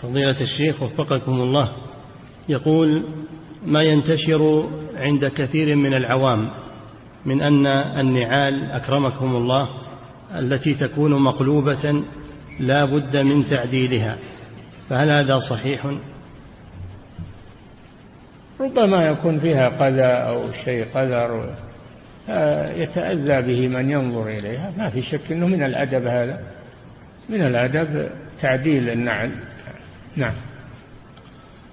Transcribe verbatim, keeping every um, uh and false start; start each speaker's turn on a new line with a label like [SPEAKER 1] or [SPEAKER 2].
[SPEAKER 1] فضيلة الشيخ وفقكم الله، يقول: ما ينتشر عند كثير من العوام من أن النعال أكرمكم الله التي تكون مقلوبة لا بد من تعديلها، فهل هذا صحيح؟
[SPEAKER 2] ربما يكون فيها قذى أو شيء قذر يتأذى به من ينظر إليها، ما في شك أنه من الأدب، هذا من الأدب تعديل النعل. نعم.